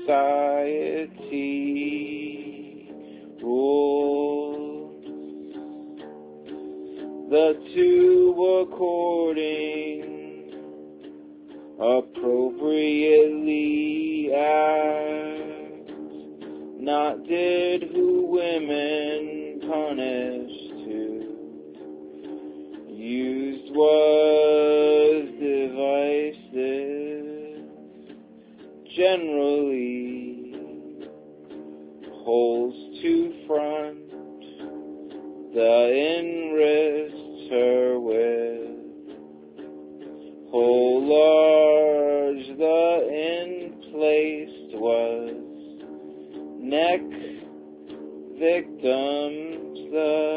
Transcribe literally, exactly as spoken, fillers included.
society ruled. The two were courting appropriately act, not did who women punished to. Used was divisive, generally holes to front, the in-wrist her with, hole large the in-placed was, neck victims the